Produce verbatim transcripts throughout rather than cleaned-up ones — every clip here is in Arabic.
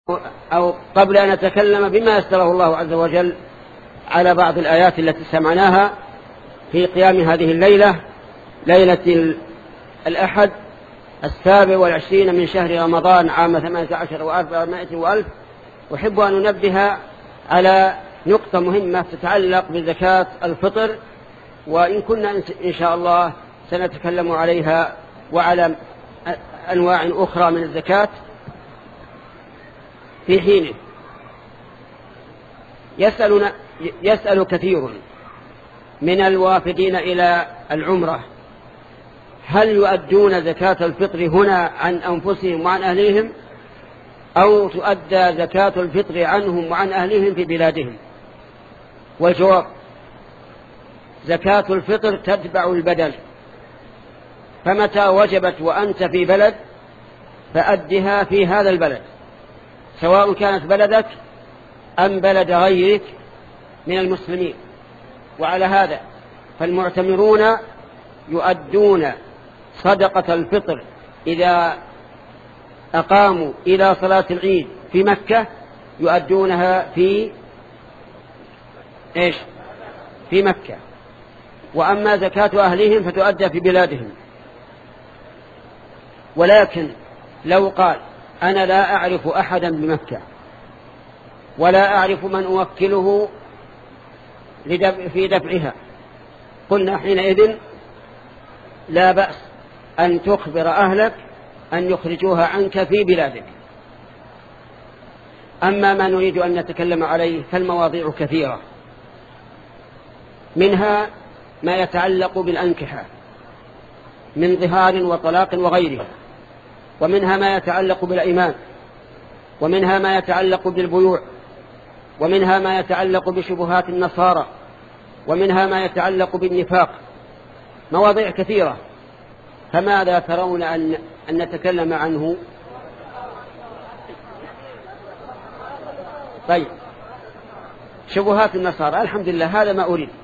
أو قبل أن نتكلم بما يسره الله عز وجل على بعض الآيات التي سمعناها في قيام هذه الليلة، ليلة الأحد السابع والعشرين من شهر رمضان عام ثمانية عشر وأربعمائة وألف، أحب أن ننبه على نقطة مهمة تتعلق بزكاة الفطر، وإن كنا إن شاء الله سنتكلم عليها وعلى أنواع أخرى من الزكاة في حينه. يسألنا يسأل كثير من الوافدين إلى العمرة هل يؤدون زكاة الفطر هنا عن أنفسهم وعن أهليهم، أو تؤدى زكاة الفطر عنهم وعن أهليهم في بلادهم؟ والجواب: زكاة الفطر تتبع البدن، فمتى وجبت وأنت في بلد فأدها في هذا البلد، سواء كانت بلدك أم بلد غيرك من المسلمين. وعلى هذا فالمعتمرون يؤدون صدقة الفطر إذا أقاموا إلى صلاة العيد في مكة، يؤدونها في إيش؟ في مكة. وأما زكاة أهلهم فتؤدى في بلادهم. ولكن لو قال: أنا لا أعرف أحدا بمكة ولا أعرف من أوكله في دفعها، قلنا حينئذ لا بأس أن تخبر أهلك أن يخرجوها عنك في بلادك. أما ما نريد أن نتكلم عليه فالمواضيع كثيرة، منها ما يتعلق بالأنكحة من ظهار وطلاق وغيرها، ومنها ما يتعلق بالأيمان، ومنها ما يتعلق بالبيوع، ومنها ما يتعلق بشبهات النصارى، ومنها ما يتعلق بالنفاق. مواضيع كثيرة، فماذا ترون أن, أن نتكلم عنه؟ طيب، شبهات النصارى الحمد لله هذا ما أريد،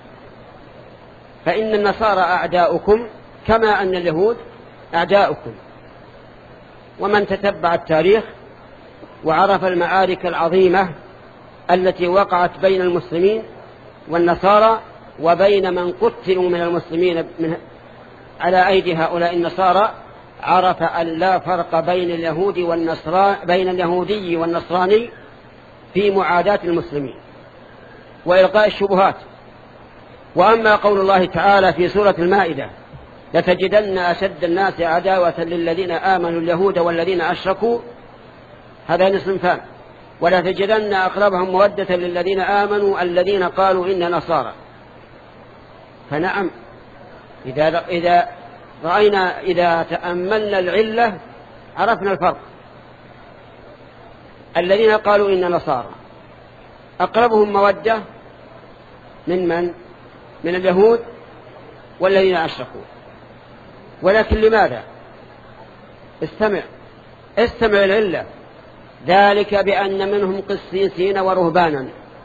فإن النصارى أعداؤكم كما أن اليهود أعداؤكم. ومن تتبع التاريخ وعرف المعارك العظيمة التي وقعت بين المسلمين والنصارى وبين من قتلوا من المسلمين من على أيدي هؤلاء النصارى، عرف أن لا فرق بين اليهود والنصران بين اليهودي والنصراني في معاداة المسلمين وإلقاء الشبهات. وأما قول الله تعالى في سورة المائدة: لتجدن أشد الناس عداوة للذين آمنوا اليهود والذين أشركوا، هذان صنفان، ولا تجدن أقربهم مودة للذين آمنوا الذين قالوا إن نصارى. فنعم، إذا, إذا رأينا إذا تأملنا العلة عرفنا الفرق. الذين قالوا إن نصارى أقربهم مودة من من؟ من اليهود والذين أشركوا. ولكن لماذا؟ استمع استمع العلة: ذلك بأن منهم قسيسين ورهبانا،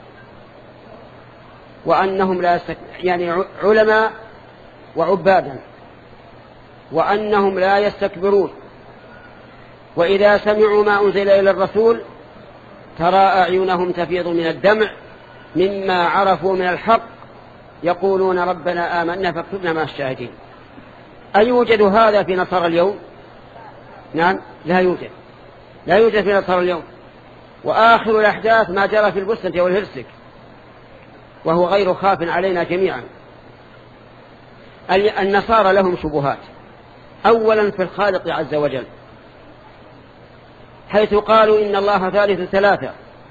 وأنهم لا يستك... يعني علماء وعبادا، وأنهم لا يستكبرون، وإذا سمعوا ما أنزل إلى الرسول ترى أعينهم تفيض من الدمع مما عرفوا من الحق، يقولون ربنا آمنا فاكتبنا مع الشاهدين. أيوجد هذا في نصارى اليوم؟ نعم، لا يوجد لا يوجد في نصارى اليوم. وآخر الأحداث ما جرى في البوسنة والهرسك، وهو غير خاف علينا جميعا. النصارى لهم شبهات، أولا في الخالق عز وجل، حيث قالوا إن الله ثالث ثلاثة،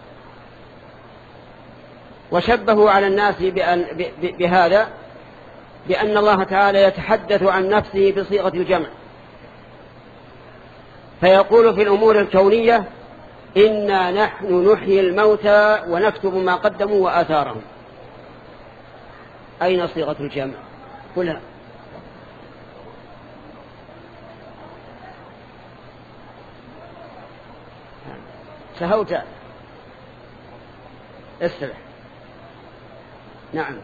وشبهوا على الناس بأن بهذا بأن الله تعالى يتحدث عن نفسه بصيغة الجمع، فيقول في الأمور الكونية: إنا نحن نحيي الموتى ونكتب ما قدموا وآثارهم. أين صيغة الجمع؟ قلها. سهوت استرح. نعم،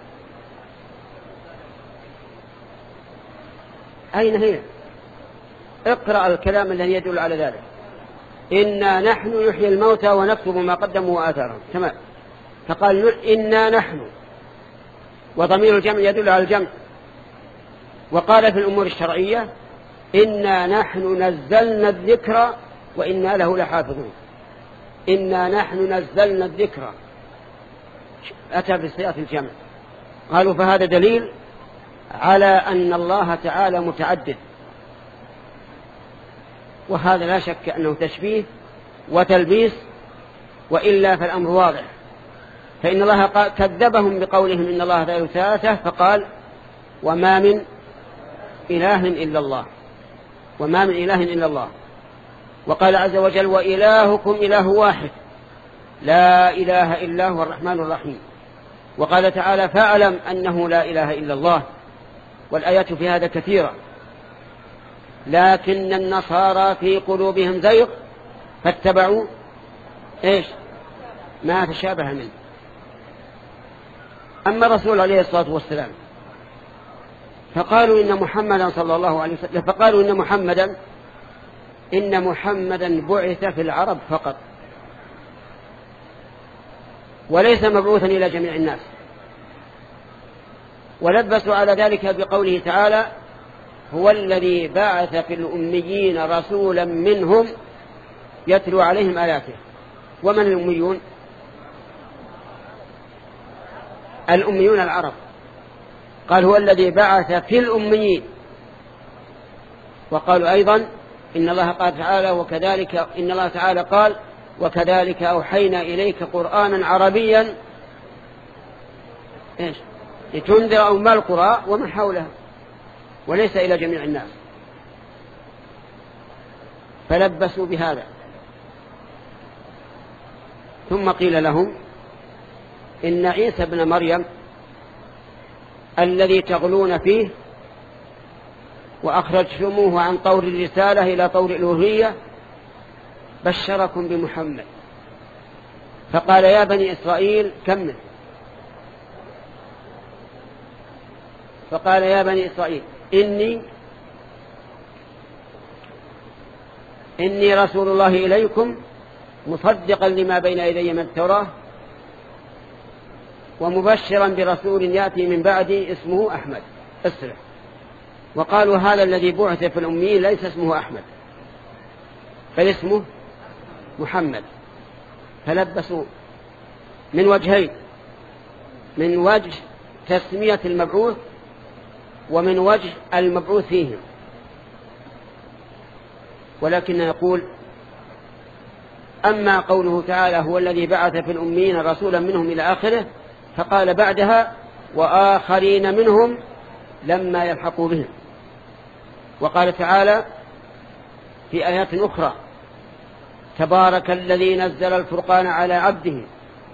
أين هي؟ اقرأ الكلام الذي يدل على ذلك. إنا نحن نحيي الموتى ونكتب ما قدموا وآثارهم. تمام. فقال إنا نحن، وضمير الجمع يدل على الجمع. وقال في الأمور الشرعية إنا نحن نزلنا الذكر وإنا له لحافظون. إنا نحن نزلنا الذكر، أتى بصيغة الجمع. قالوا فهذا دليل على أن الله تعالى متعدد، وهذا لا شك أنه تشبيه وتلبيس، وإلا فالأمر واضح. فإن الله كذبهم بقولهم إن الله ثالث ثلاثة، فقال وما من إله إلا الله، وما من إله إلا الله. وقال عز وجل وإلهكم إله واحد لا إله إلا هو الرحمن الرحيم. وقال تعالى فاعلم أنه لا إله إلا الله. والآيات في هذا كثيرة. لكن النصارى في قلوبهم زيغ فاتبعوا إيش ما تشابه منه. أما الرسول عليه الصلاة والسلام فقالوا إن محمدا صلى الله عليه وسلم فقالوا إن محمدا إن محمدا بعث في العرب فقط، وليس مبعوثا إلى جميع الناس. ولبسوا على ذلك بقوله تعالى هو الذي بعث في الأميين رسولا منهم يتلو عليهم آياته. ومن الأميون؟ الأميون العرب. قال هو الذي بعث في الأميين. وقالوا أيضا إن الله قال تعالى وكذلك إن الله تعالى قال وكذلك أوحينا إليك قرآنا عربيا إيش لتنذر أم القرى ومن حولها وليس إلى جميع الناس. فلبسوا بهذا. ثم قيل لهم إن عيسى ابن مريم الذي تغلون فيه وأخرجتموه عن طور الرسالة إلى طور الألوهية بشركم بمحمد. فقال يا بني إسرائيل كمل. فقال يا بني إسرائيل إني إني رسول الله إليكم مصدقا لما بين يدي من التوراة ومبشرا برسول يأتي من بعدي اسمه أحمد. اسرع. وقالوا هذا الذي بعث في الأميين ليس اسمه أحمد بل اسمه محمد. فلبسوا من وجهين، من وجه تسمية المبعوث ومن وجه المبعوث فيهم. ولكن يقول أما قوله تعالى هو الذي بعث في الأميين رسولا منهم إلى آخره، فقال بعدها وآخرين منهم لما يلحقوا بهم. وقال تعالى في آيات أخرى تبارك الذي نزل الفرقان على عبده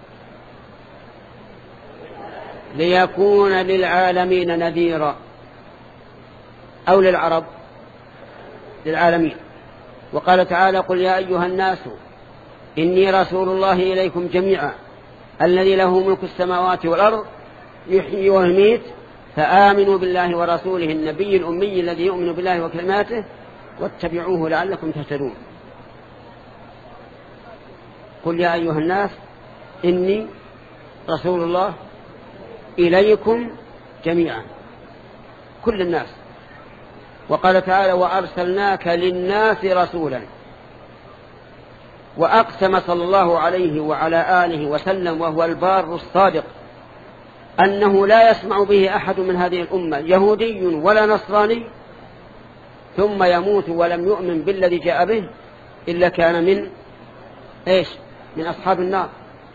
ليكون للعالمين نذيرا، أو للعرب للعالمين. وقال تعالى قل يا أيها الناس إني رسول الله إليكم جميعا الذي له ملك السماوات والأرض يحيي ويميت فآمنوا بالله ورسوله النبي الأمي الذي يؤمن بالله وكلماته واتبعوه لعلكم تهتدون. قل يا أيها الناس إني رسول الله إليكم جميعا، كل الناس. وقال تعالى وأرسلناك للناس رسولا. وأقسم صلى الله عليه وعلى آله وسلم وهو البار الصادق أنه لا يسمع به أحد من هذه الأمة يهودي ولا نصراني ثم يموت ولم يؤمن بالذي جاء به إلا كان من إيش من أصحاب النار.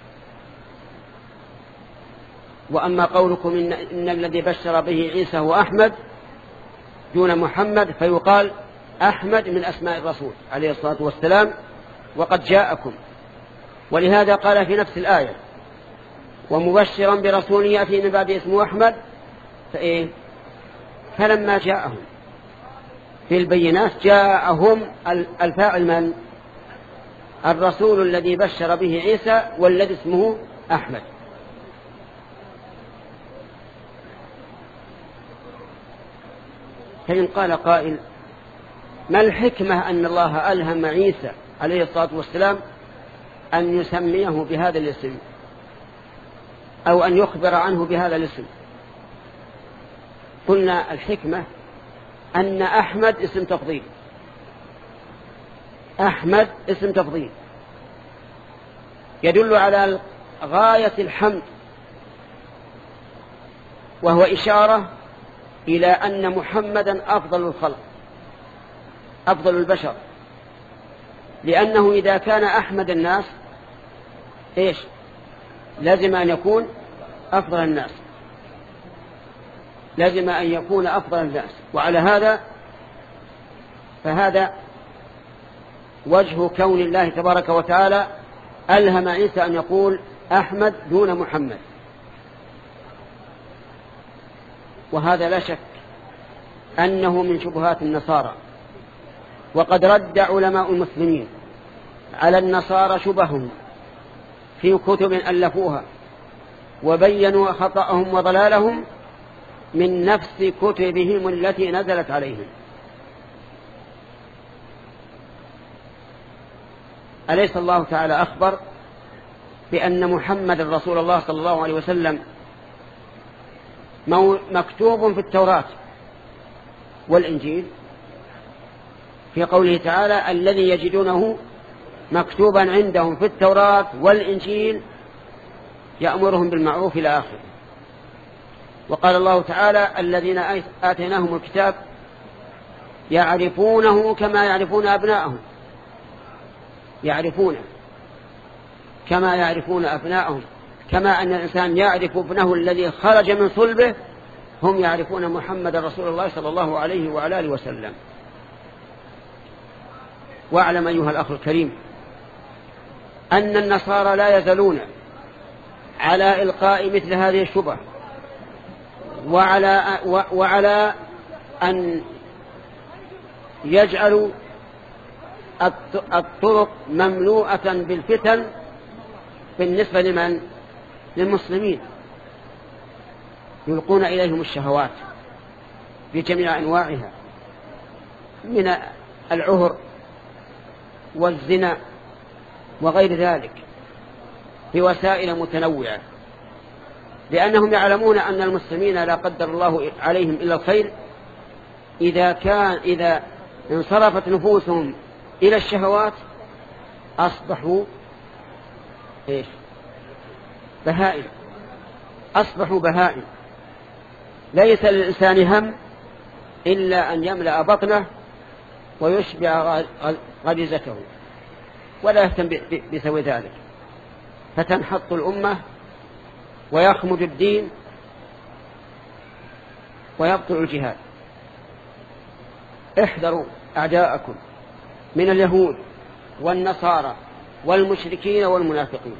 وأما قولكم إن, إن الذي بشر به عيسى هو أحمد دون محمد، فيقال أحمد من أسماء الرسول عليه الصلاة والسلام وقد جاءكم. ولهذا قال في نفس الآية ومبشرا برسول يأتي من بعد اسمه أحمد. فإيه فلما جاءهم في البينات جاءهم الفاعل من الرسول الذي بشر به عيسى والذي اسمه أحمد. فإن قال قائل ما الحكمة أن الله ألهم عيسى عليه الصلاة والسلام أن يسميه بهذا الاسم أو أن يخبر عنه بهذا الاسم؟ قلنا الحكمة أن أحمد اسم تفضيل، أحمد اسم تفضيل يدل على غاية الحمد، وهو إشارة إلى أن محمدا أفضل الخلق، أفضل البشر، لأنه إذا كان أحمد الناس إيش لازم أن يكون أفضل الناس، لازم أن يكون أفضل الناس. وعلى هذا فهذا وجه كون الله تبارك وتعالى ألهم عيسى أن يقول أحمد دون محمد. وهذا لا شك أنه من شبهات النصارى، وقد رد علماء المسلمين على النصارى شبههم في كتب ألفوها وبينوا خطأهم وضلالهم من نفس كتبهم التي نزلت عليهم. أليس الله تعالى أخبر بأن محمد رسول الله صلى الله عليه وسلم مكتوب في التوراة والإنجيل في قوله تعالى الذي يجدونه مكتوبا عندهم في التوراة والإنجيل يأمرهم بالمعروف إلى آخره. وقال الله تعالى الذين آتيناهم الكتاب يعرفونه كما يعرفون أبناءهم، يعرفونه كما يعرفون أبناءهم، كما أن الإنسان يعرف ابنه الذي خرج من صلبه هم يعرفون محمد رسول الله صلى الله عليه وعلى آله وسلم. واعلم أيها الأخ الكريم أن النصارى لا يزالون على إلقاء مثل هذه الشبهة، وعلى, وعلى أن يجعلوا الطرق مملوءة بالفتن بالنسبة لمن للمسلمين، يلقون إليهم الشهوات بجميع أنواعها من العهر والزنا وغير ذلك بوسائل متنوعة، لأنهم يعلمون أن المسلمين لا قدر الله عليهم إلا الخير إذا كان إذا انصرفت نفوسهم إلى الشهوات أصبحوا إيش بهائم، أصبحوا بهائم، ليس للإنسان هم إلا أن يملأ بطنه ويشبع غريزته ولا يهتم بسوي ذلك، فتنحط الأمة ويخمد الدين ويبطل الجهاد. احذروا أعداءكم من اليهود والنصارى والمشركين والمنافقين.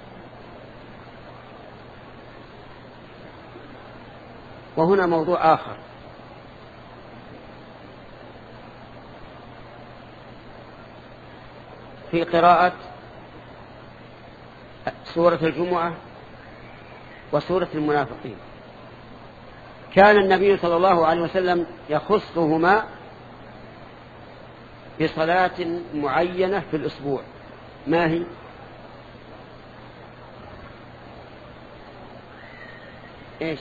وهنا موضوع آخر، في قراءة سورة الجمعة وسورة المنافقين كان النبي صلى الله عليه وسلم يخصهما بصلاة معينة في الأسبوع. ما هي؟ إيش؟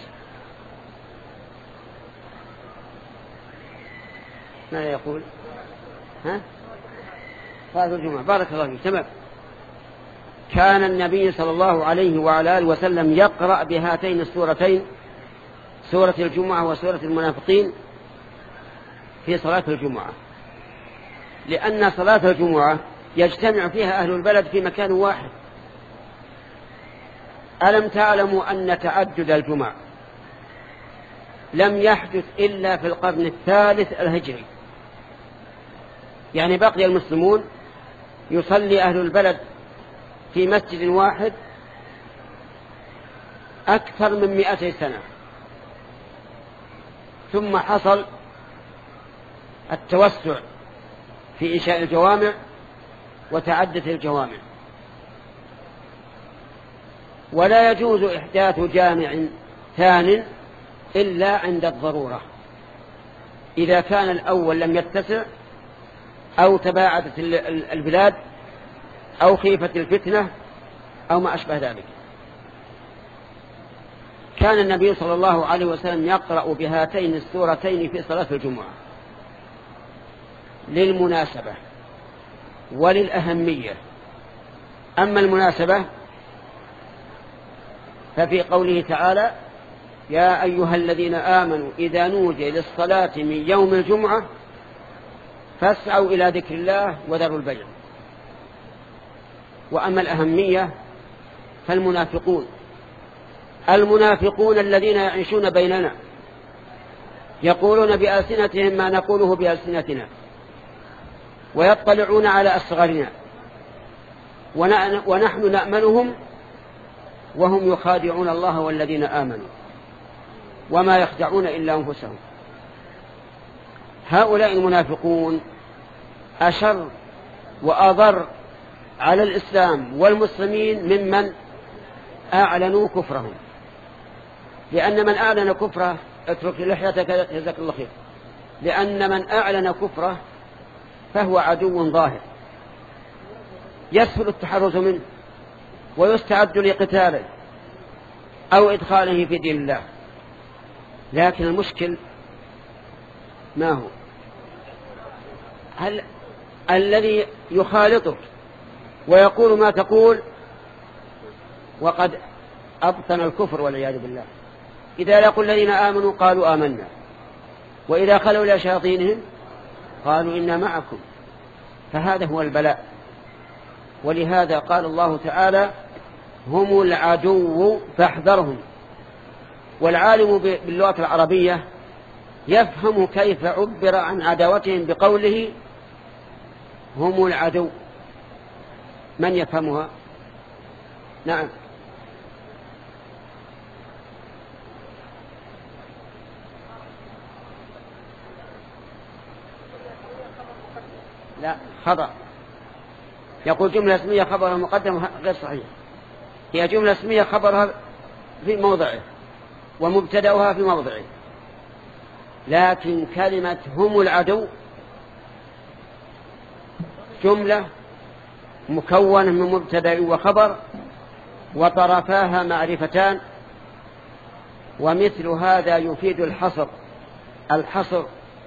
ماذا يقول؟ ها؟ صلاة الجمعة. بارك الله فيك. تمام. كان النبي صلى الله عليه وعلى آله وسلم يقرأ بهاتين السورتين، سورة الجمعة وسورة المنافقين، في صلاة الجمعة، لأن صلاة الجمعة يجتمع فيها أهل البلد في مكان واحد. ألم تعلموا أن تعدد الجمع لم يحدث إلا في القرن الثالث الهجري؟ يعني بقي المسلمون يصلي أهل البلد في مسجد واحد أكثر من مئتي سنة، ثم حصل التوسع في إنشاء الجوامع وتعدد الجوامع. ولا يجوز إحداث جامع ثان إلا عند الضرورة، إذا كان الأول لم يتسع أو تباعدت البلاد أو خيفة الفتنة أو ما أشبه ذلك. كان النبي صلى الله عليه وسلم يقرأ بهاتين السورتين في صلاة الجمعة للمناسبة وللأهمية. أما المناسبة ففي قوله تعالى: يا أيها الذين آمنوا إذا نودي للصلاة من يوم الجمعة فاسعوا إلى ذكر الله وذروا البيع. وأما الأهمية فالمنافقون المنافقون الذين يعيشون بيننا يقولون بألسنتهم ما نقوله بألسنتنا، ويطلعون على أسرارنا، ونحن نأمنهم وهم يخادعون الله والذين آمنوا وما يخدعون إلا أنفسهم. هؤلاء المنافقون أشر وأضر على الإسلام والمسلمين ممن أعلنوا كفرهم، لأن من أعلن كفره اترك لحيتك جزاك الله خير، لأن من أعلن كفره فهو عدو ظاهر يسهل التحرز منه ويستعد لقتاله أو إدخاله في دين الله. لكن المشكل ما هو؟ هل الذي يخالطك ويقول ما تقول وقد أبطن الكفر والعياذ بالله. إذا لقوا الذين آمنوا قالوا آمنا، وإذا خلوا إلى شياطينهم قالوا إنا معكم. فهذا هو البلاء. ولهذا قال الله تعالى: هم العدو فاحذرهم. والعالم باللغة العربية يفهم كيف عبر عن عداوتهم بقوله هم العدو. من يفهمها؟ نعم. لا، خطأ. يقول جملة اسمية خبرها مقدم غير صحيح. هي جملة اسمية خبرها في موضعه ومبتدأها في موضعه، لكن كلمة هم العدو جملة مكونة من مبتدأ وخبر وطرفاها معرفتان، ومثل هذا يفيد الحصر. الحصر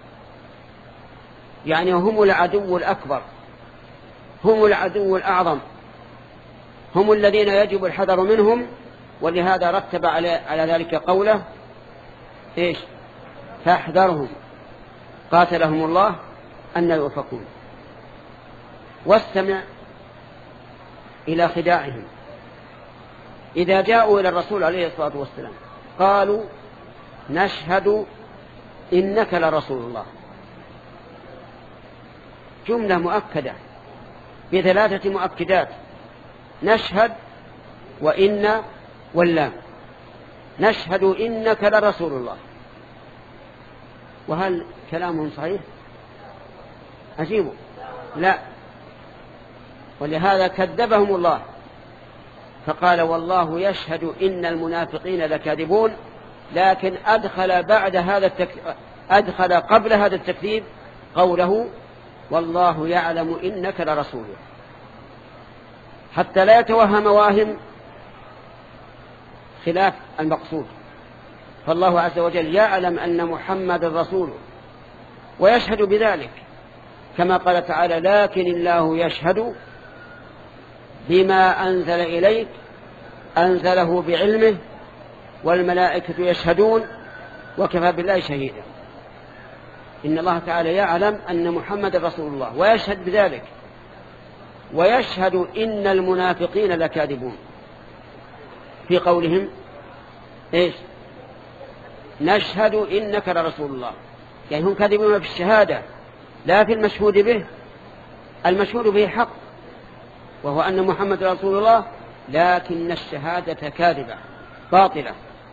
يعني هم العدو الأكبر، هم العدو الأعظم، هم الذين يجب الحذر منهم. ولهذا رتب على, على ذلك قوله إيش؟ فاحذرهم قاتلهم الله أن يؤفكون. واستمع إلى خداعهم. إذا جاءوا إلى الرسول عليه الصلاة والسلام قالوا نشهد إنك لرسول الله، جملة مؤكدة بثلاثة مؤكدات: نشهد وإن واللام. نشهد إنك لرسول الله. وهل كلامهم صحيح؟ أجيبوا لا. ولهذا كذبهم الله فقال والله يشهد إن المنافقين لكاذبون، لكن أدخل بعد هذا التكذيب أدخل قبل هذا التكذيب قوله والله يعلم إنك لرسوله، حتى لا يتوهم واهم خلاف المقصود. فالله عز وجل يعلم أن محمد رسوله ويشهد بذلك، كما قال تعالى: لكن الله يشهد بما أنزل إليك أنزله بعلمه والملائكة يشهدون وكفى بالله شهيدا. إن الله تعالى يعلم أن محمد رسول الله ويشهد بذلك، ويشهد إن المنافقين لكاذبون في قولهم إيش؟ نشهد إنك لرسول الله. يعني هم كاذبون في الشهادة لا في المشهود به. المشهود به حق وهو أن محمد رسول الله، لكن الشهادة كاذبة باطلة.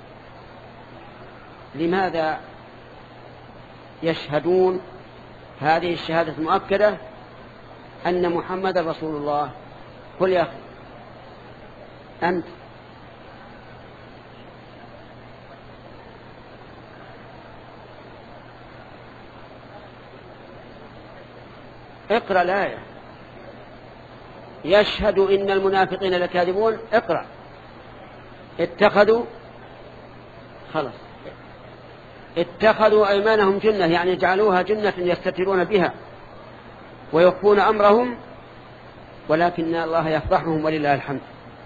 لماذا يشهدون هذه الشهادة المؤكدة أن محمد رسول الله؟ قل يا أخي أنت. اقرأ الآية. يشهد إن المنافقين لكاذبون. اقرأ. اتخذوا خلص اتخذوا أيمانهم جنة، يعني جعلوها جنة يستترون بها ويخفون أمرهم، ولكن الله يفضحهم ولله الحمد.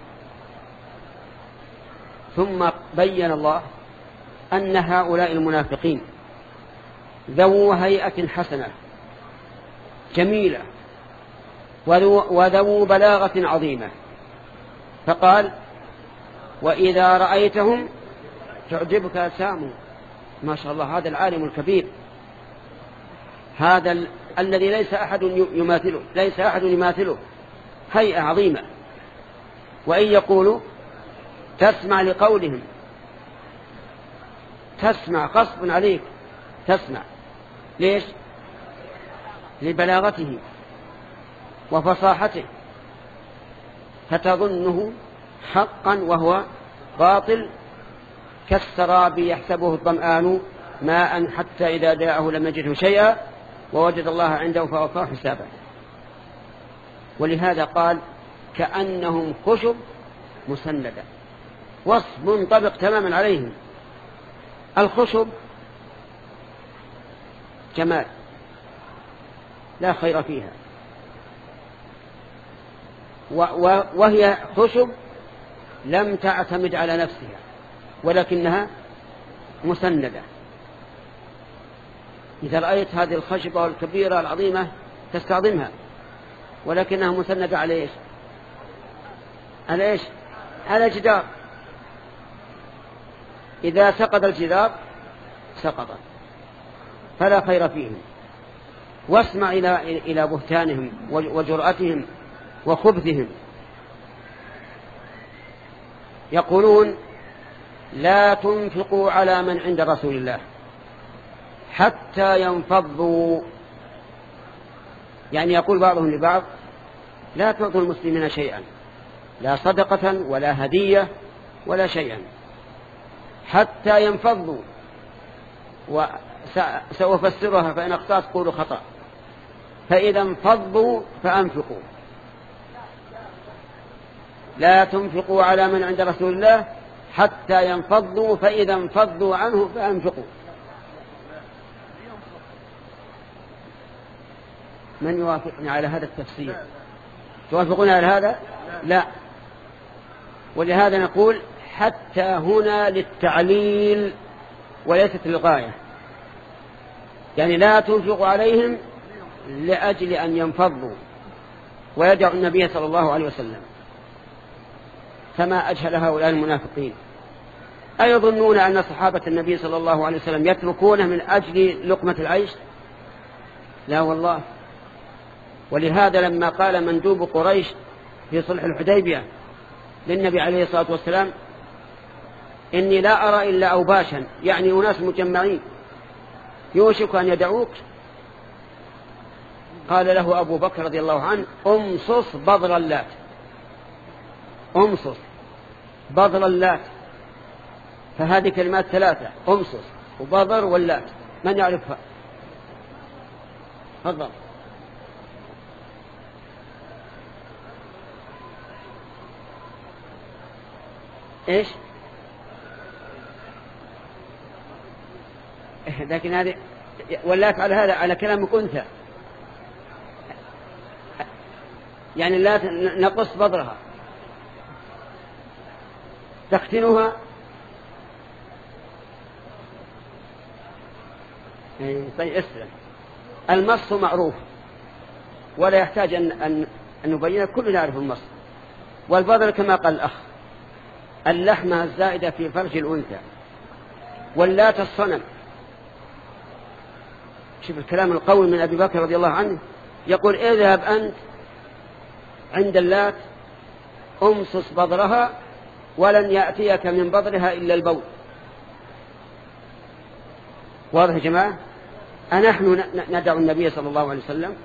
ثم بين الله أن هؤلاء المنافقين ذو هيئة حسنة جميلة وذو بلاغة عظيمة، فقال وإذا رأيتهم تعجبك أجسامهم. ما شاء الله، هذا العالم الكبير، هذا ال... الذي ليس أحد يماثله، ليس أحد يماثله، هيئة عظيمة. وإن يقولوا تسمع لقولهم، تسمع غصب عليك، تسمع. ليش؟ لبلاغته وفصاحته، فتظنه حقا وهو باطل، كالسراب يحسبه الظمآن ماء حتى إذا جاءه لم يجده شيئا ووجد الله عنده فوفاه حسابه. ولهذا قال كأنهم خشب مسندة، وصف منطبق تماما عليهم. الخشب جمال لا خير فيها، وهي خشب لم تعتمد على نفسها ولكنها مسندة. إذا رأيت هذه الخشبة الكبيرة العظيمة تستعظمها، ولكنها مسندة على إيش؟ على إيش؟ على جدار. إذا سقط الجدار سقطت، فلا خير فيهم. واسمع إلى إلى بهتانهم وجرأتهم وخبثهم. يقولون لا تنفقوا على من عند رسول الله حتى ينفضوا، يعني يقول بعضهم لبعض لا تعطوا المسلمين شيئا، لا صدقة ولا هدية ولا شيئا، حتى ينفضوا. وسأفسرها فإن أخطأت قولوا خطأ. فإذا انفضوا فأنفقوا. لا تنفقوا على من عند رسول الله حتى ينفضوا، فإذا انفضوا عنه فأنفقوا. من يوافقني على هذا التفسير؟ توافقون على هذا؟ لا. ولهذا نقول حتى هنا للتعليل وليست للغاية، يعني لا تنفقوا عليهم لأجل أن ينفضوا ويدعوا النبي صلى الله عليه وسلم. فما أجهل هؤلاء المنافقين، أيظنون أن صحابة النبي صلى الله عليه وسلم يتركونه من أجل لقمة العيش؟ لا والله. ولهذا لما قال مندوب قريش في صلح الحديبية للنبي عليه الصلاة والسلام إني لا أرى إلا أوباشا، يعني أناس مجمعين يوشك أن يدعوك، قال له أبو بكر رضي الله عنه أمصص بضر اللات، أمصص بضر اللات. فهذه كلمات ثلاثة، أمصص وبضر واللات، من يعرفها؟ تفضل. إيش؟ لكن هذه واللات على هذا على كلامك أنثى، يعني لا نقص بضرها تختنها. طيب اسلم. المص معروف ولا يحتاج أن, أن, أن نبينه، كلنا نعرف المص. والبضر كما قال الأخ اللحمة الزائدة في فرج الأنثى. واللات الصنم. شوف الكلام القوي من أبي بكر رضي الله عنه، يقول اذهب أنت عند اللات أمصص بضرها ولن يأتيك من بضرها إلا البول. واضح يا جماعة؟ أنحن ندعو النبي صلى الله عليه وسلم.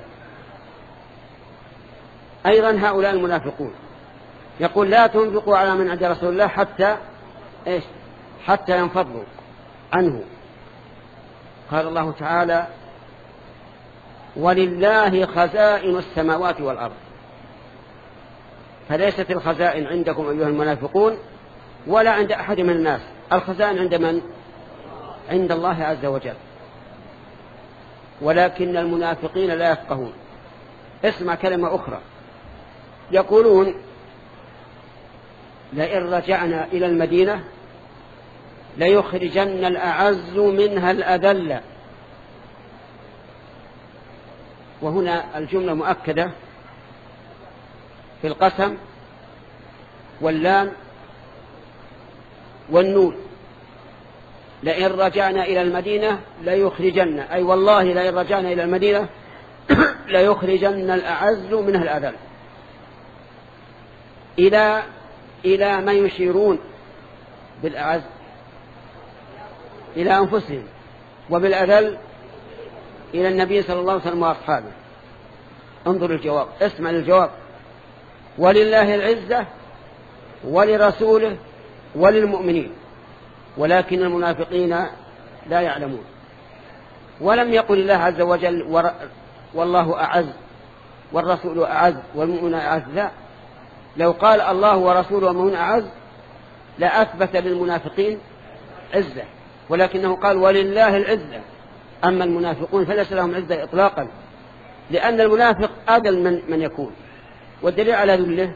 أيضا هؤلاء المنافقون يقول لا تنفقوا على من عند رسول الله حتى إيش؟ حتى ينفضوا عنه. قال الله تعالى ولله خزائن السماوات والأرض. فليست الخزائن عندكم أيها المنافقون ولا عند أحد من الناس. الخزائن عند من؟ عند الله عز وجل. ولكن المنافقين لا يفقهون. اسمع كلمة أخرى، يقولون لئن رجعنا إلى المدينة ليخرجن الأعز منها الأذل. وهنا الجملة مؤكدة في القسم واللام والنون. لئن رجعنا إلى المدينة ليخرجن، أي والله لئن رجعنا إلى المدينة ليخرجن الأعز منها الأذل. إلى إلى ما يشيرون بالأعز؟ إلى أنفسهم، وبالأذل إلى النبي صلى الله عليه وسلم وأصحابه. انظر الجواب، اسمع الجواب: ولله العزة ولرسوله وللمؤمنين ولكن المنافقين لا يعلمون. ولم يقل الله عز وجل والله أعز والرسول أعز والمؤمن أعز، لا، لو قال الله ورسوله والمؤمن أعز لأثبت للمنافقين عزة، ولكنه قال ولله العزة. أما المنافقون فليس لهم عزة إطلاقا، لأن المنافق أذل من, من يكون. والدليل على ذله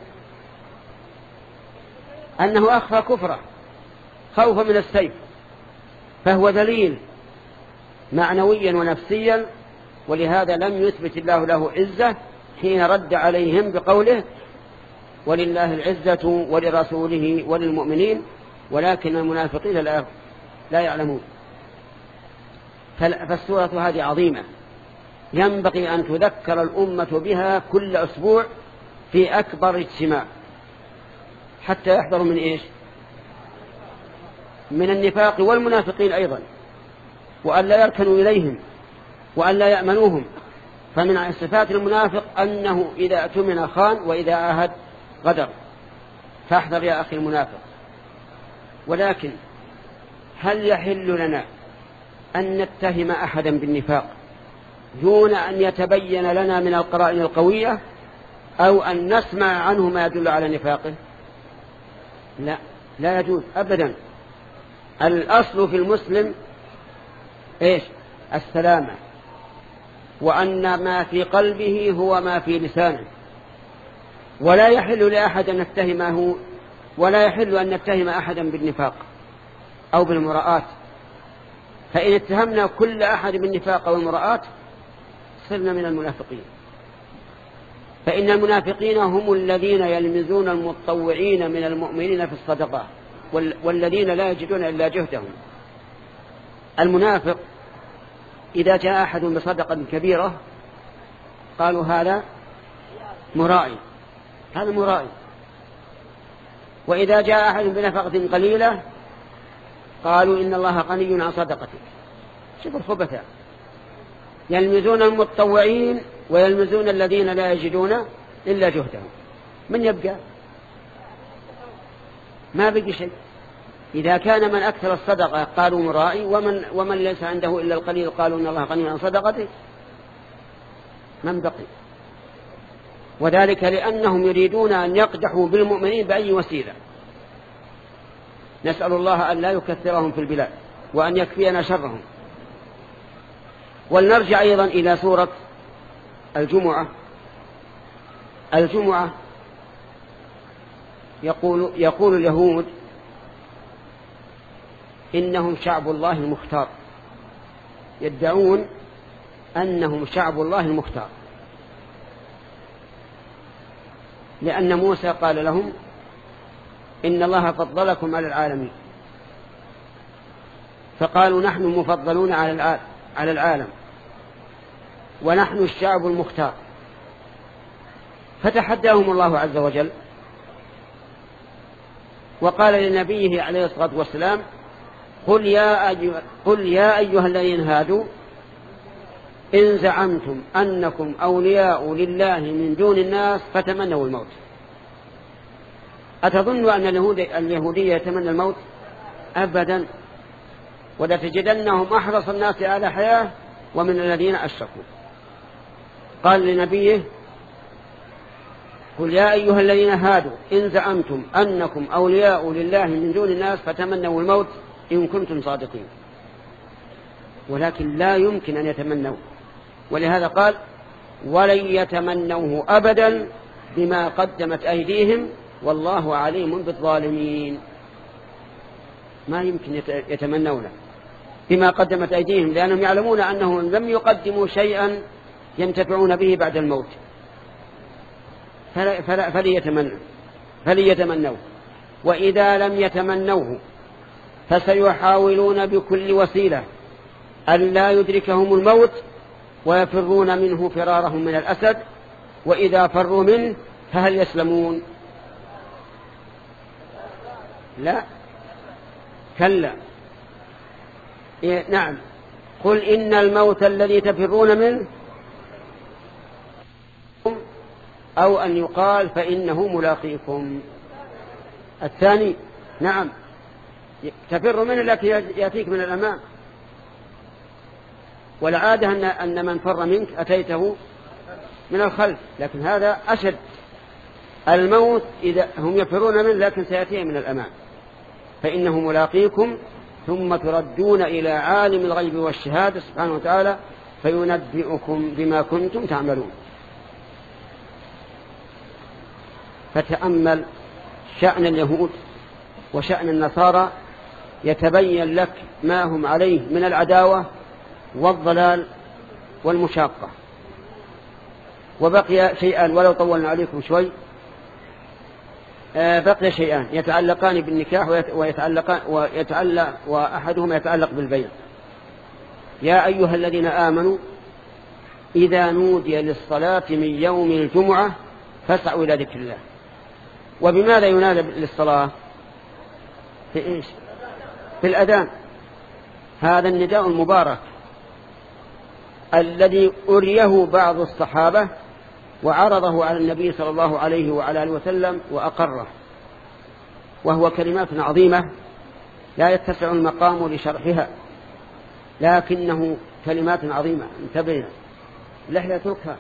أنه أخفى كفره خوفا من السيف، فهو ذليل معنويا ونفسيا، ولهذا لم يثبت الله له عزة حين رد عليهم بقوله ولله العزة ولرسوله وللمؤمنين ولكن المنافقين لا يعلمون. فالسورة هذه عظيمة، ينبغي أن تذكر الأمة بها كل أسبوع في أكبر اجتماع حتى يحذروا من إيش؟ من النفاق والمنافقين أيضا، وأن لا يركنوا إليهم وأن لا يأمنوهم. فمن صفات المنافق أنه إذا اؤتمن خان وإذا عاهد غدر. فاحذر يا أخي المنافق. ولكن هل يحل لنا أن نتهم أحدا بالنفاق دون أن يتبين لنا من القرائن القوية أو أن نسمع عنه ما يدل على نفاقه؟ لا، لا يجوز أبدا. الأصل في المسلم إيش؟ السلامة، وأن ما في قلبه هو ما في لسانه. ولا يحل لأحد أن نتهمه، ولا يحل أن نتهم أحدا بالنفاق أو بالمراءات. فإن اتهمنا كل أحد بالنفاق أو المراءات صرنا من المنافقين. فإن المنافقين هم الذين يلمزون المتطوعين من المؤمنين في الصدقات والذين لا يجدون إلا جهدهم. المنافق إذا جاء أحد بصدقة كبيرة قالوا هذا مرائي، هذا مرائي. وإذا جاء أحد بنفقة قليلة قالوا إن الله غني عن صدقتك. شوف الخبثاء، يلمزون المتطوعين ويلمزون الذين لا يجدون إلا جهدهم. من يبقى؟ ما بقي شيء. إذا كان من أكثر الصدقة قالوا مرائي، ومن, ومن ليس عنده إلا القليل قالوا إن الله غني عن صدقته، من بقي؟ وذلك لأنهم يريدون أن يقدحوا بالمؤمنين بأي وسيلة. نسأل الله أن لا يكثرهم في البلاد وأن يكفينا شرهم. ولنرجع أيضا إلى سورة الجمعة. الجمعة يقول, يقول اليهود إنهم شعب الله المختار، يدعون أنهم شعب الله المختار، لأن موسى قال لهم إن الله فضلكم على العالمين، فقالوا نحن مفضلون على العالم ونحن الشعب المختار. فتحداهم الله عز وجل وقال لنبيه عليه الصلاة والسلام قل يا أيها, قل يا أيها الذين هادوا إن زعمتم أنكم أولياء لله من دون الناس فتمنوا الموت. أتظن أن اليهودية يتمنى الموت؟ أبدا. ولتجدنهم أحرص الناس على حياة ومن الذين أشركوا. قال لنبيه قل يا أيها الذين هادوا إن زعمتم أنكم أولياء لله من دون الناس فتمنوا الموت إن كنتم صادقين. ولكن لا يمكن أن يتمنوا، ولهذا قال ولن يتمنوه أبدا بما قدمت أيديهم والله عليم بالظالمين. ما يمكن يتمنونه بما قدمت أيديهم، لأنهم يعلمون أنهم لم يقدموا شيئا ينتفعون به بعد الموت، فليتمنوا فليتمنوا وإذا لم يتمنوه فسيحاولون بكل وسيلة أن لا يدركهم الموت ويفرون منه فرارهم من الأسد، وإذا فروا منه فهل يسلمون؟ لا، كلا. إيه نعم. قل إن الموت الذي تفرون منه أو أن يقال فإنه ملاقيكم. الثاني نعم تفر منه لكن يأتيك من الأمام، والعادة أن أن من فر منك أتيته من الخلف، لكن هذا أشد. الموت إذا هم يفرون منه لكن سيأتيه من الأمام. فإنه ملاقيكم ثم تردون إلى عالم الغيب والشهادة سبحانه وتعالى فينبئكم بما كنتم تعملون. فتأمل شأن اليهود وشأن النصارى يتبين لك ما هم عليه من العداوة والضلال والمشاقة. وبقي شيئان ولو طولنا عليكم شوي، بقي شيئان يتعلقان بالنكاح ويتعلقان ويتعلق وأحدهما يتعلق بالبيع. يا أيها الذين آمنوا إذا نودي للصلاة من يوم الجمعة فاسعوا إلى ذكر الله. وبماذا ينادى للصلاة؟ في إيش؟ في الأذان. هذا النداء المبارك الذي أريه بعض الصحابة وعرضه على النبي صلى الله عليه وعلى آله وسلم وأقره، وهو كلمات عظيمة لا يتسع المقام لشرحها، لكنه كلمات عظيمة. انتبهوا لا يتركها.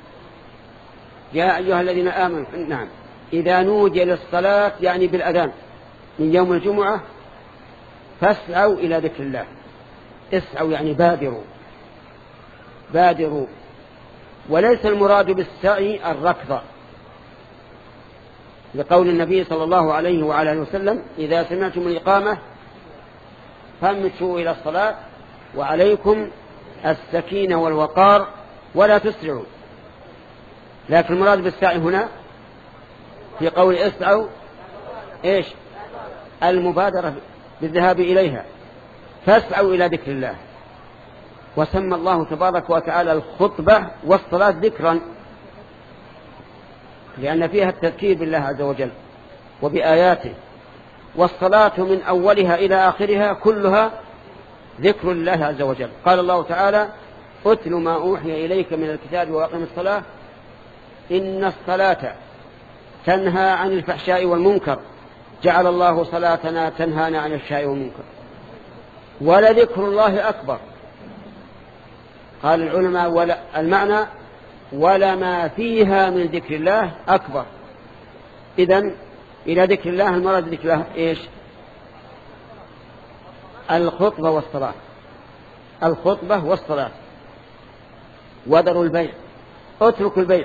يا أيها الذين آمنوا نعم إذا نودي للصلاة يعني بالأذان من يوم الجمعة فاسعوا إلى ذكر الله. اسعوا يعني بادروا بادروا، وليس المراد بالسعي الركض، لقول النبي صلى الله عليه وعلى آله وسلم إذا سمعتم الإقامة فامشوا إلى الصلاة وعليكم السكينة والوقار ولا تسرعوا. لكن المراد بالسعي هنا في قول اسعوا إيش؟ المبادرة بالذهاب إليها. فاسعوا إلى ذكر الله. وسمى الله تبارك وتعالى الخطبة والصلاة ذكرا، لأن فيها التذكير بالله عز وجل وبآياته. والصلاة من أولها إلى آخرها كلها ذكر الله عز وجل. قال الله تعالى أتل ما أوحي إليك من الكتاب وأقم الصلاة إن الصلاة تنهى عن الفحشاء والمنكر جعل الله صلاتنا تنهانا عن الفحشاء والمنكر ولذكر الله أكبر. قال العلماء ولا المعنى ولا ما فيها من ذكر الله أكبر. إذن إلى ذكر الله المراد ذكر الله إيش؟ الخطبة والصلاة. الخطبة والصلاة. وذروا البيع اتركوا البيع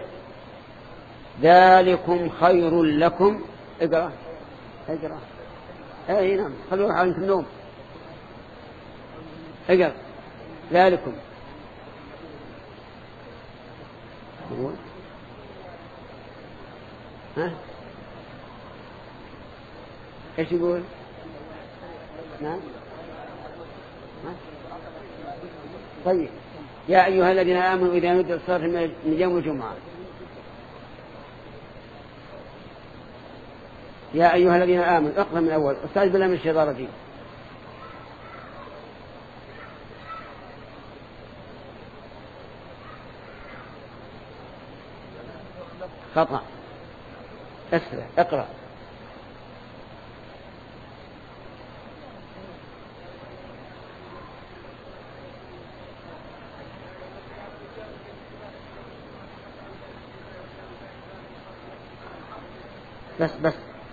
ذلكم خير لكم. اقرأ اقرأ اي نعم خلوه عنك النوم. اقرأ ذلكم ها ايش يقول؟ نعم طيب يا أيها الذين آمنوا إذا نودي للصلاة من يوم الجمعة. يا أيها الذين آمنوا اقرأ من الأول. استعذ بالله من الشيطان الرجيم. خطأ. اسرع اقرأ. بس بس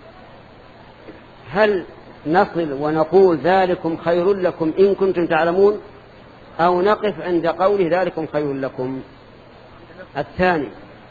هل نصل ونقول ذلكم خير لكم إن كنتم تعلمون، أو نقف عند قوله ذلكم خير لكم؟ الثاني،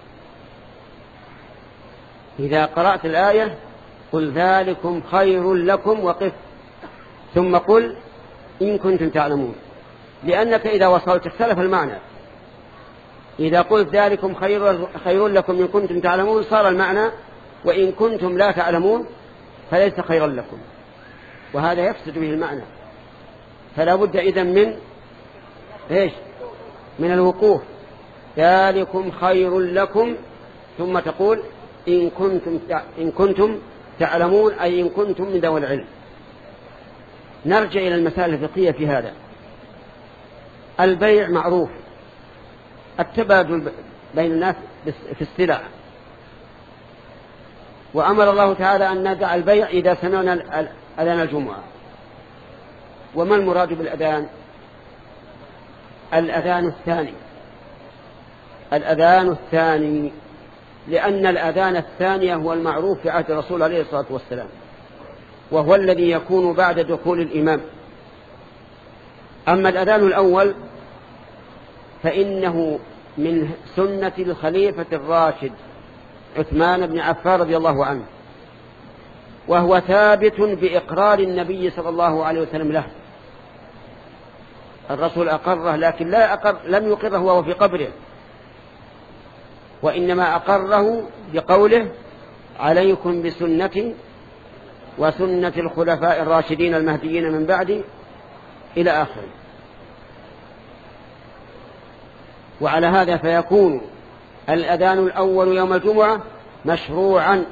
إذا قرأت الآية قل ذلكم خير لكم وقف، ثم قل إن كنتم تعلمون، لأنك إذا وصلت اختلف المعنى. إذا قلت ذلكم خير, خير لكم إن كنتم تعلمون صار المعنى وإن كنتم لا تعلمون فليس خيرا لكم، وهذا يفسد به المعنى. فلا بد إذن من إيش؟ من الوقوف. ذلكم خير لكم ثم تقول إن كنتم, إن كنتم تعلمون، أي إن كنتم من ذوي العلم. نرجع إلى المسائل الفقهية في هذا. البيع معروف، التبادل بين الناس في السلع، وأمر الله تعالى أن ندع البيع إذا سمعنا أذان الجمعة. وما المراد بالأذان؟ الأذان الثاني، الأذان الثاني، لأن الأذان الثاني هو المعروف في عهد الرسول عليه الصلاة والسلام، وهو الذي يكون بعد دخول الإمام. أما الأذان الأول فإنه من سنة الخليفة الراشد عثمان بن عفان رضي الله عنه، وهو ثابت بإقرار النبي صلى الله عليه وسلم له. الرسول أقره، لكن لا أقر لم يقره وهو في قبره، وإنما أقره بقوله عليكم بسنتي وسنة الخلفاء الراشدين المهديين من بعدي إلى آخره. وعلى هذا فيكون الأذان الأول يوم الجمعة مشروعا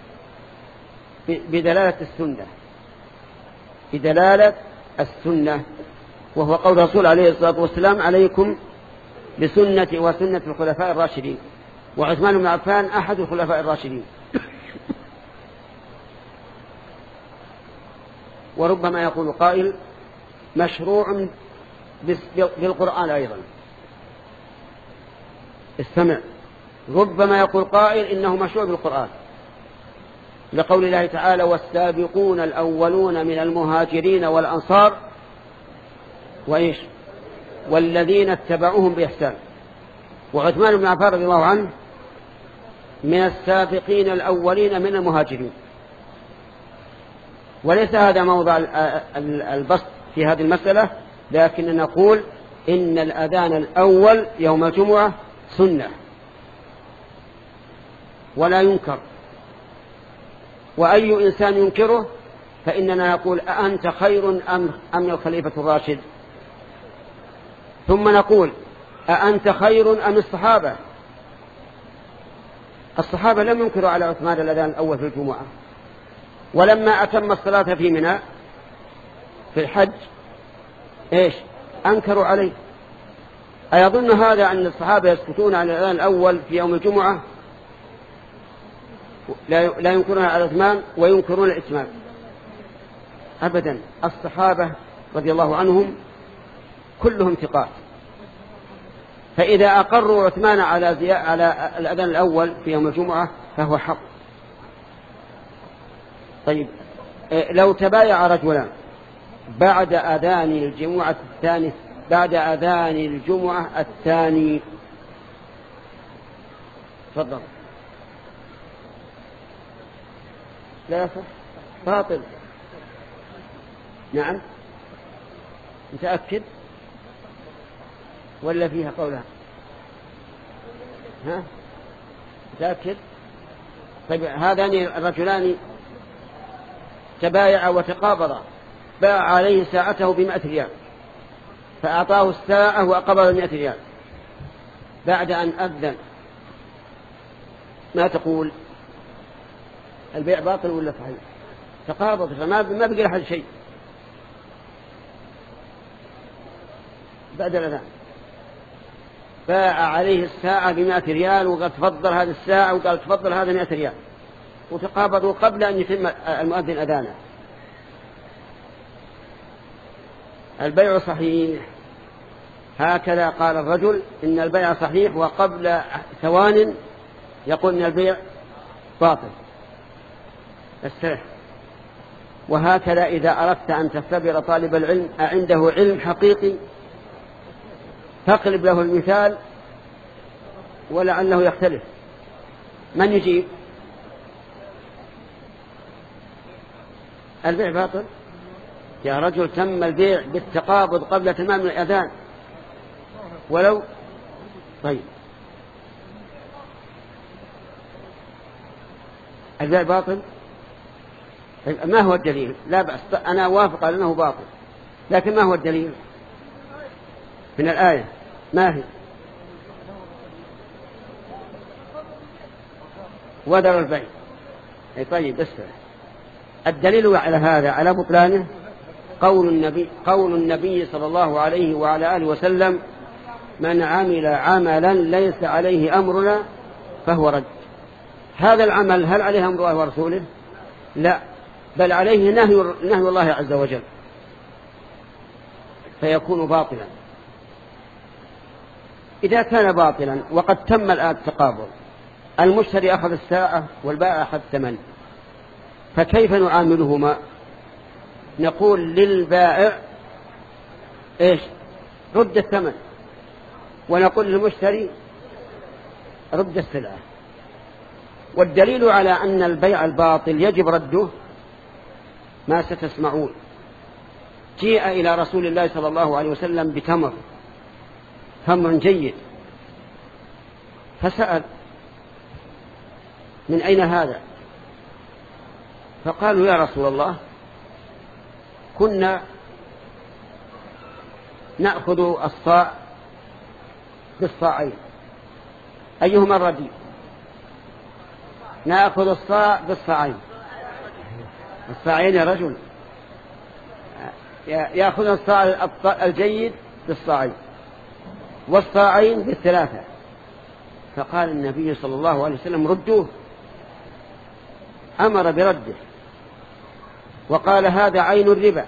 بدلالة السنة، بدلالة السنة، وهو قول الرسول عليه الصلاة والسلام عليكم بسنة وسنة الخلفاء الراشدين، وعثمان بن عفان أحد الخلفاء الراشدين. وربما يقول قائل مشروع بالقرآن أيضا، استمع، ربما يقول قائل إنه مشروع بالقرآن لقول الله تعالى والسابقون الأولون من المهاجرين والأنصار وإيش والذين اتبعوهم بإحسان. وعثمان بن عفان رضي الله عنه من السابقين الأولين من المهاجرين. وليس هذا موضع البسط في هذه المسألة، لكن نقول إن الأذان الأول يوم الجمعة سنة ولا ينكر، وأي إنسان ينكره فإننا نقول أأنت خير أم, أم الخليفة الراشد؟ ثم نقول أأنت خير أم الصحابة؟ الصحابة لم ينكروا على عثمان الأذان الأول في الجمعة، ولما أتم الصلاة في منى في الحج إيش أنكروا عليه. أيظن هذا أن الصحابة يسكتون على الأذان الأول في يوم الجمعة لا ينكرون على عثمان وينكرون الإتمام؟ أبدا. الصحابة رضي الله عنهم كلهم ثقات، فإذا أقروا عثمان على, زي... على الأذان الأول في يوم الجمعة فهو حق. طيب لو تبايع رجلان بعد أذان الجمعة الثاني بعد أذان الجمعة الثاني تفضل. لا يصح، باطل. نعم، متأكد ولا فيها قولها؟ ها متأكد؟ طيب هذان الرجلان تبايعا وتقابضا، باع عليه ساعته بمئة ريال فأعطاه الساعة وأقبض مئة ريال بعد أن أذن، ما تقول؟ البيع باطل ولا صحيح؟ تقابض فما ما بقي لحد شيء بعد الأذان. باع عليه الساعة بمئة ريال وقال تفضل هذه الساعة وقال تفضل هذا مئة ريال، وتقابضوا قبل أن يتم المؤذن أذانه. البيع صحيح، هكذا قال الرجل إن البيع صحيح، وقبل ثوان يقول إن البيع باطل. استرح. وهكذا إذا أردت أن تختبر طالب العلم أعنده علم حقيقي تقلب له المثال ولعله يختلف. من يجيب؟ البيع باطل يا رجل، تم البيع بالتقابض قبل تمام الأذان ولو طيب. البيع باطل، ما هو الدليل؟ لا بأس، أنا وافق على أنه باطل، لكن ما هو الدليل من الآية؟ ما هي؟ ودر البيع. أي طيب بس الدليل على هذا على بطلانه قول النبي قول النبي صلى الله عليه وعلى آله وسلم: من عمل عملا ليس عليه أمرنا فهو رد. هذا العمل هل عليه أمر الله ورسوله؟ لا، بل عليه نهي, نهي الله عز وجل، فيكون باطلا. إذا كان باطلا وقد تم الآن التقابض، المشتري أخذ الساعة والبائع أخذ الثمن، فكيف نعاملهما؟ نقول للبائع إيش؟ رد الثمن، ونقول للمشتري رد السلعة. والدليل على أن البيع الباطل يجب رده ما ستسمعون. جيء إلى رسول الله صلى الله عليه وسلم بتمر، تمر جيد، فسأل: من أين هذا؟ فقالوا: يا رسول الله، كنا نأخذ الصاع بالصاعين، أيهما الرديء؟ نأخذ الصاع بالصاعين. الصاعين يا رجل، يأخذ الصاع الجيد بالصاعين والصاعين بالثلاثة. فقال النبي صلى الله عليه وسلم: ردوه، أمر برده، وقال: هذا عين الربا،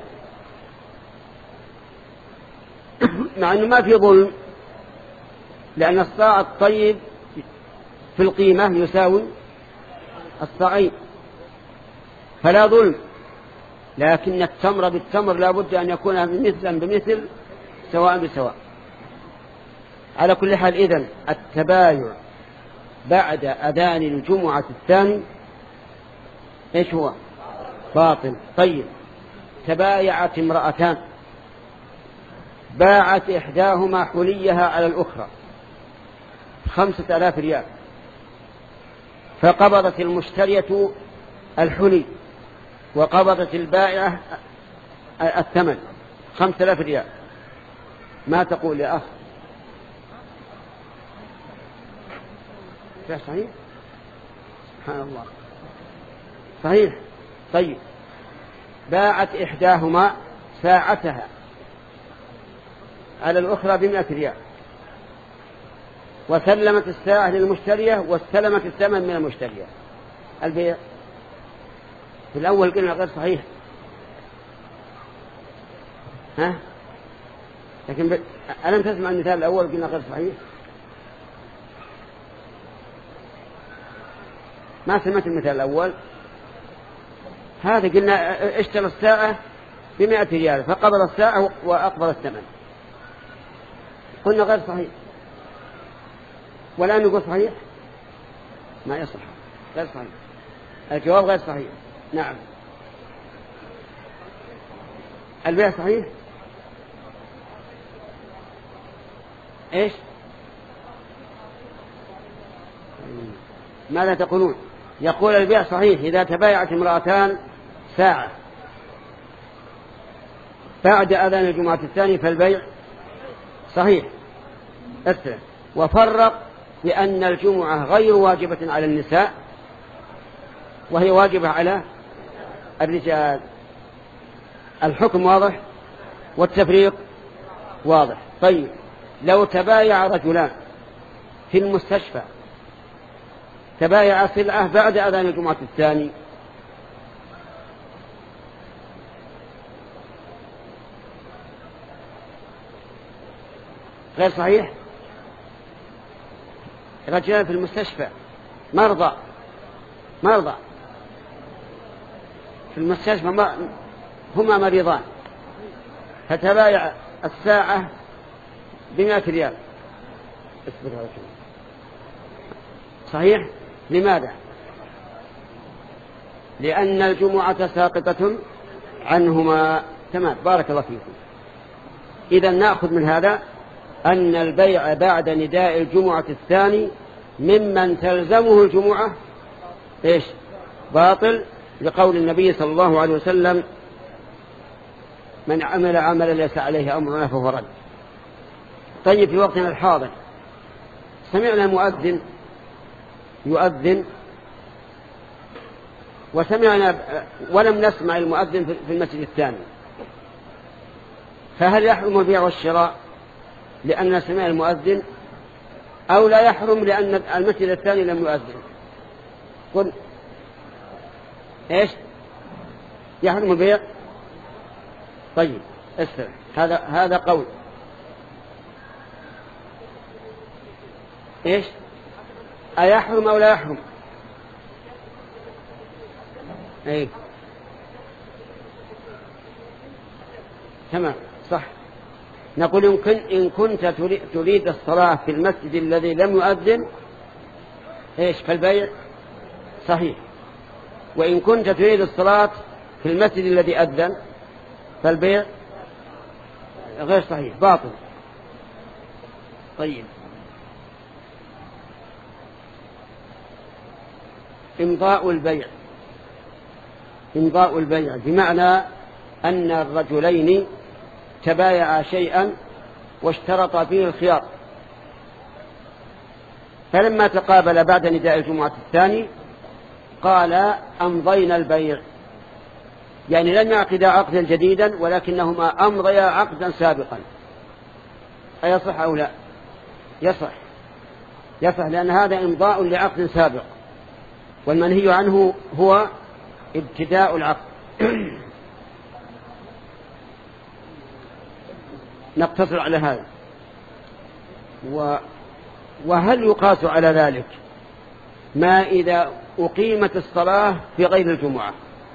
مع أنه ما في ظلم، لأن الصاع الطيب في القيمة يساوي الصاعين، فلا ظلم. لكن التمر بالتمر لا بد أن يكون مثلا بمثل، سواء بسواء. على كل حال، إذن التبايع بعد أذان الجمعة الثاني إيش هو؟ باطل. طيب، تبايعت امرأتان، باعت إحداهما حليها على الأخرى خمسة آلاف ريال، فقبضت المشترية الحلي وقبضت البائعة الثمن خمسة آلاف ريال. ما تقول يا أخ؟ صحيح؟ سبحان الله، صحيح. طيب، باعت إحداهما ساعتها على الأخرى بمئة ريال، وسلمت الساعة للمشترية واستلمت الثمن من المشترية. البيع في الأول قلنا غير صحيح، ها؟ لكن ب... ألم تسمع المثال الأول قلنا غير صحيح؟ ما سمعت المثال الأول؟ هذا قلنا اشترى الساعة بمئة ريال، فقبض الساعة وأقبض الثمن، قلنا غير صحيح. والآن نقول صحيح؟ ما يصح، غير صحيح. الجواب غير صحيح. نعم، البيع صحيح. إيش؟ ماذا تقولون؟ يقول البيع صحيح إذا تبايعت امرأتان ساعة بعد أذان الجمعة الثاني، فالبيع صحيح. أسرع. وفرق بأن الجمعة غير واجبة على النساء وهي واجبة على الرجال. الحكم واضح والتفريق واضح. طيب، لو تبايع رجلان في المستشفى، تبايع سلعة بعد أذان الجمعة الثاني، غير صحيح. رجلان في المستشفى مرضى مرضى المستشفى ما هما مريضان، فتبايع الساعة بمئة ريال. صحيح؟ لماذا؟ لأن الجمعة ساقطة عنهما. تمام، بارك الله فيكم. إذا نأخذ من هذا أن البيع بعد نداء الجمعة الثاني ممن تلزمه الجمعة إيش؟ باطل، لقول النبي صلى الله عليه وسلم: من عمل عملا ليس عليه أمرنا فهو رد. طيب، في وقتنا الحاضر سمعنا المؤذن يؤذن وسمعنا ولم نسمع المؤذن في المسجد الثاني، فهل يحرم البيع والشراء لأن سمع المؤذن، أو لا يحرم لأن المسجد الثاني لم يؤذن؟ قل إيش؟ يحرم البيع. طيب استمع، هذا هذا قول. إيش؟ أيحرم أو لا يحرم؟ أي تمام، صح. نقول إن, كن إن كنت تريد الصلاة في المسجد الذي لم يؤذن إيش؟ فالبيع صحيح. وإن كنت تريد الصلاة في المسجد الذي أذن فالبيع غير صحيح، باطل. طيب، إمضاء البيع. إمضاء البيع بمعنى أن الرجلين تبايعا شيئا واشترطا فيه الخيار، فلما تقابل بعد نداء الجمعة الثاني قال: أمضينا البيع، يعني لم يعقدا عقدا جديدا ولكنهما أمضيا عقدا سابقا. أيصح أو لا؟ يصح، يصح، لأن هذا إمضاء لعقد سابق، والمنهي عنه هو ابتداء العقد. نقتصر على هذا. وهل يقاس على ذلك ما إذا أقيمت الصلاة في غير الجمعة؟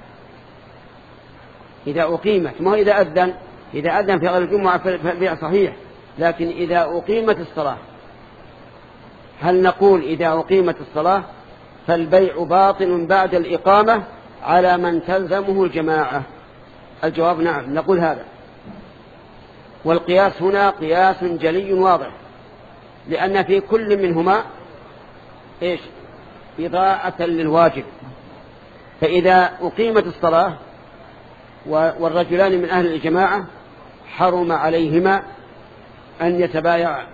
إذا أقيمت، ما إذا أذن. إذا أذن في غير الجمعة فالبيع صحيح، لكن إذا أقيمت الصلاة هل نقول إذا أقيمت الصلاة فالبيع باطل بعد الإقامة على من تلزمه الجماعة؟ الجواب نعم، نقول هذا. والقياس هنا قياس جلي واضح، لأن في كل منهما إيش؟ إضاءة للواجب. فإذا أقيمت الصلاة والرجلان من أهل الجماعة حرم عليهما أن يتبايعا.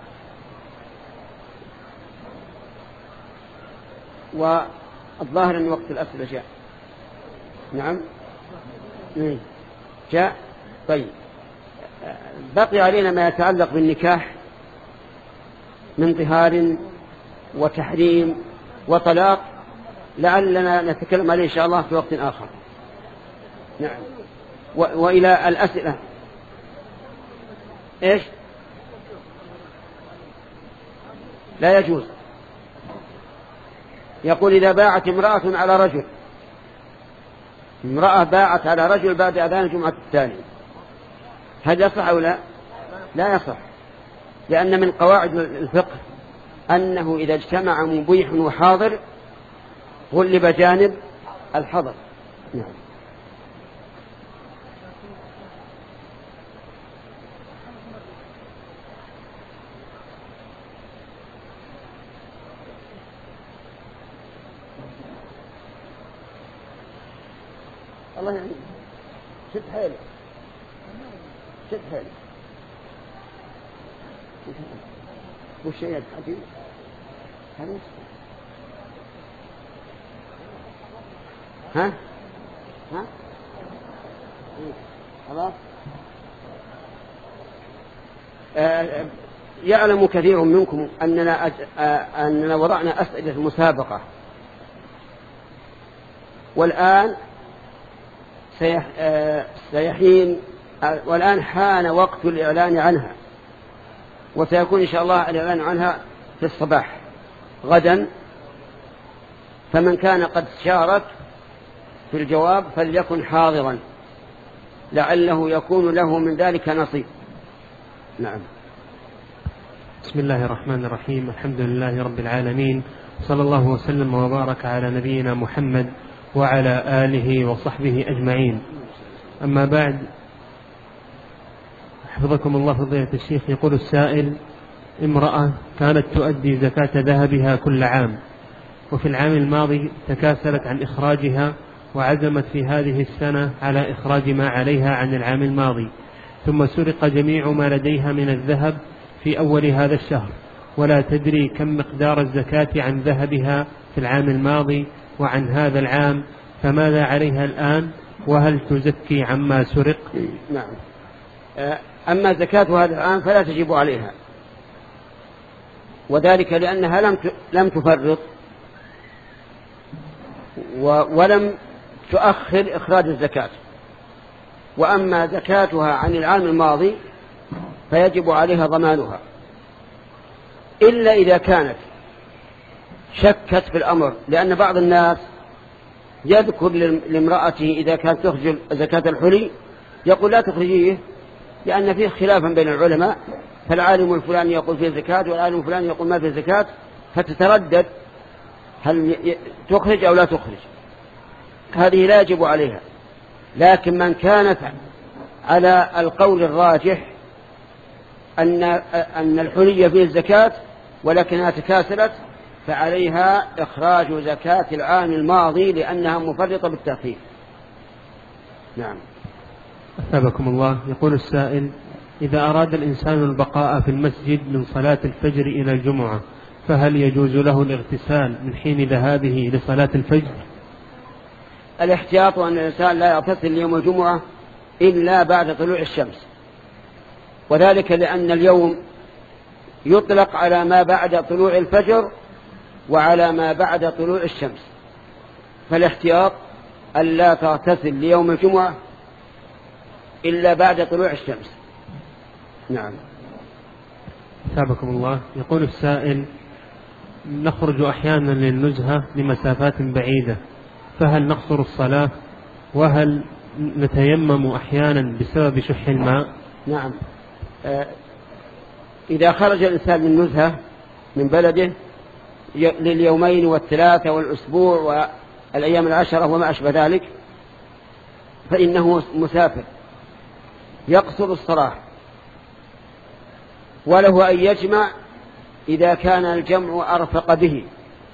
والظاهر أن وقت الأسئلة جاء. نعم جاء. طيب، بقي علينا ما يتعلق بالنكاح من طهار وتحريم وطلاق، لعلنا نتكلم عليه إن شاء الله في وقت آخر. نعم. وإلى الأسئلة. إيش؟ لا يجوز. يقول: إذا باعت امرأة على رجل، امرأة باعت على رجل بعد أذان الجمعة الثانية، هل يصح أو لا؟ لا يصح، لأن من قواعد الفقه أنه إذا اجتمع مبيح وحاضر غلب جانب الحظر. نعم. الله يعني شد حيلك، شد حيلك. وش هي الحديث؟ حديث ها ها خلاص. آه يعلم كثير منكم أننا أج... آه أننا وضعنا أسئلة المسابقة، والآن سيح... آه سيحين آه والآن حان وقت الإعلان عنها، وسيكون إن شاء الله الإعلان عنها في الصباح غدا. فمن كان قد شارك في الجواب فليكن حاضرا لعله يكون له من ذلك نصيب. نعم. بسم الله الرحمن الرحيم. الحمد لله رب العالمين، صلى الله وسلم وبارك على نبينا محمد وعلى آله وصحبه أجمعين. أما بعد، حفظكم الله فضيلة الشيخ، يقول السائل: امرأة كانت تؤدي زكاة ذهبها كل عام، وفي العام الماضي تكاسلت عن إخراجها وعزمت في هذه السنة على إخراج ما عليها عن العام الماضي، ثم سرق جميع ما لديها من الذهب في أول هذا الشهر، ولا تدري كم مقدار الزكاة عن ذهبها في العام الماضي وعن هذا العام، فماذا عليها الآن؟ وهل تزكي عما سرق؟ نعم. أما زكاة هذا العام فلا تجب عليها، وذلك لأنها لم لم تفرط ولم تؤخر إخراج الزكاة. وأما زكاتها عن العام الماضي فيجب عليها ضمانها، إلا إذا كانت شكت في الأمر، لأن بعض الناس يذكر لامرأته إذا كانت تخرج زكاة الحلي يقول لا تخرجيه لأن فيه خلافا بين العلماء، فالعالم الفلاني يقول فيه زكاة والعالم الفلاني يقول ما فيه زكاة، فتتردد هل تخرج أو لا تخرج. هذه لا يجب عليها. لكن من كانت على القول الراجح أن أن الحلي فيه الزكاة ولكنها تكاسلت فعليها إخراج زكاة العام الماضي لأنها مفرطة بالتأخير. نعم. أثابكم الله. يقول السائل: إذا أراد الإنسان البقاء في المسجد من صلاة الفجر إلى الجمعة، فهل يجوز له الاغتسال من حين ذهابه لصلاة الفجر؟ الاحتياط أن الإنسان لا يغتسل يوم الجمعة إلا بعد طلوع الشمس، وذلك لأن اليوم يطلق على ما بعد طلوع الفجر وعلى ما بعد طلوع الشمس، فالاحتياط ألا تغتسل ليوم الجمعة إلا بعد طلوع الشمس. نعم. أثابكم الله. يقول السائل: نخرج أحيانا للنزهة لمسافات بعيدة، فهل نقصر الصلاة؟ وهل نتيمم أحيانا بسبب شح الماء؟ نعم. آه إذا خرج الإنسان من نزهة من بلده لليومين والثلاثة والأسبوع والأيام العشرة وما أشبه ذلك فإنه مسافر يقصر الصلاة، وله أن يجمع إذا كان الجمع أرفق به،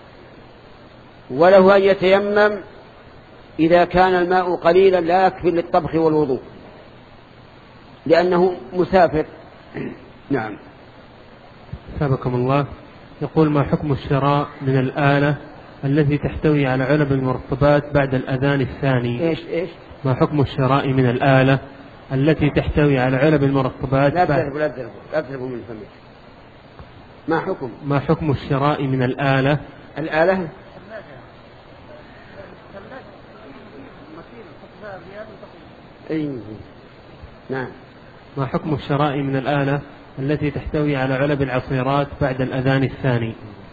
وله أن يتيمم إذا كان الماء قليلا لا يكفي للطبخ والوضوء لأنه مسافر. نعم. أثابكم الله. يقول: ما حكم الشراء من الآلة التي تحتوي على علب المرطبات بعد الأذان الثاني؟ إيش إيش؟ ما حكم الشراء من الآلة التي تحتوي على علب المرطبات لا تذهبوا لا تذهبوا لا تذهبوا من فمك. ما حكم ما حكم الشراء من الآلة الآلة أي نعم. ما حكم الشراء من الآلة التي تحتوي على علب العصيرات بعد الأذان الثاني؟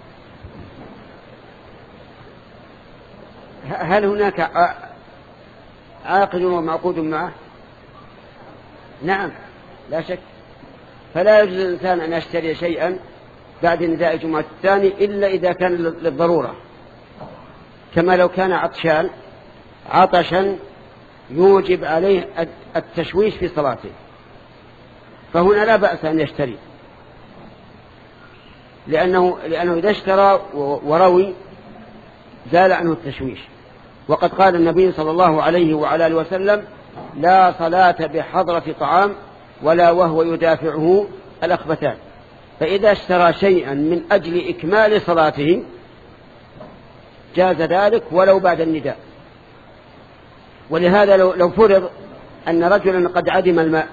هل هناك عاقد ومعقود معه؟ نعم لا شك. فلا يجوز للإنسان أن يشتري شيئا بعد نداء الجمعة الثاني إلا إذا كان للضرورة، كما لو كان عطشان عطشا يوجب عليه التشويش في صلاته، فهنا لا بأس أن يشتري، لأنه, لأنه إذا اشترى وروي زال عنه التشويش. وقد قال النبي صلى الله عليه وعلى آله وسلم: لا صلاة بحضرة طعام ولا وهو يدافعه الأخبثان. فإذا اشترى شيئا من أجل إكمال صلاته جاز ذلك ولو بعد النداء. ولهذا لو, لو فرض أن رجلا قد عدم الماء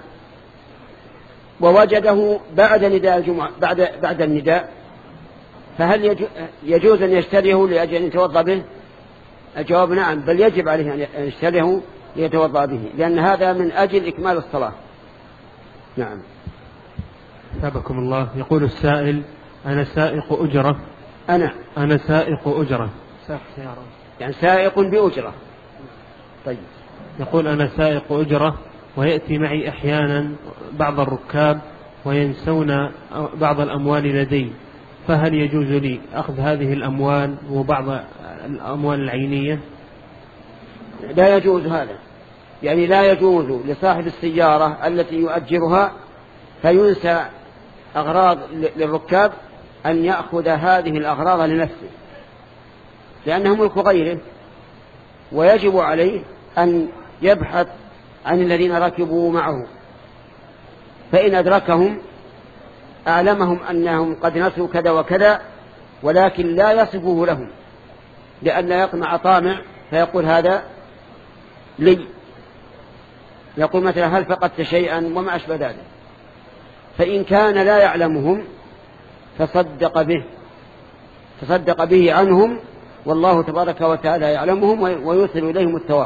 ووجده بعد نداء الجمعة بعد بعد النداء، فهل يجوز أن يشتريه لأجل أن يتوضأ به؟ الجواب نعم، بل يجب عليه أن يشتريه ليتوضأ به، لأن هذا من أجل إكمال الصلاة. نعم. أثابكم الله. يقول السائل: أنا سائق أجرة أنا أنا سائق أجرة سائق سيارة يعني سائق بأجرة طيب. يقول أنا سائق أجرة ويأتي معي أحيانا بعض الركاب وينسون بعض الأموال لدي، فهل يجوز لي أخذ هذه الأموال وبعض الأموال العينية؟ لا يجوز هذا، يعني لا يجوز لصاحب السيارة التي يؤجرها فينسى أغراض للركاب أن يأخذ هذه الأغراض لنفسه، لأنه ملك غيره، ويجب عليه أن يبحث عن الذين ركبوا معه، فإن أدركهم أعلمهم أنهم قد نسوا كذا وكذا، ولكن لا يصفه لهم، لأن يطمع طامع فيقول هذا لي، يقول مثلا هل فقدت شيئا وما أشبه ذلك. فإن كان لا يعلمهم فصدق به تصدق به عنهم، والله تبارك وتعالى يعلمهم ويوصل إليهم الثواب.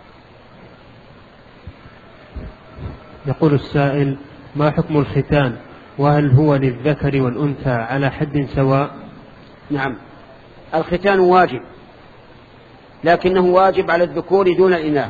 يقول السائل: ما حكم الختان، وهل هو للذكر والأنثى على حد سواء؟ نعم، الختان واجب، لكنه واجب على الذكور دون الإناث،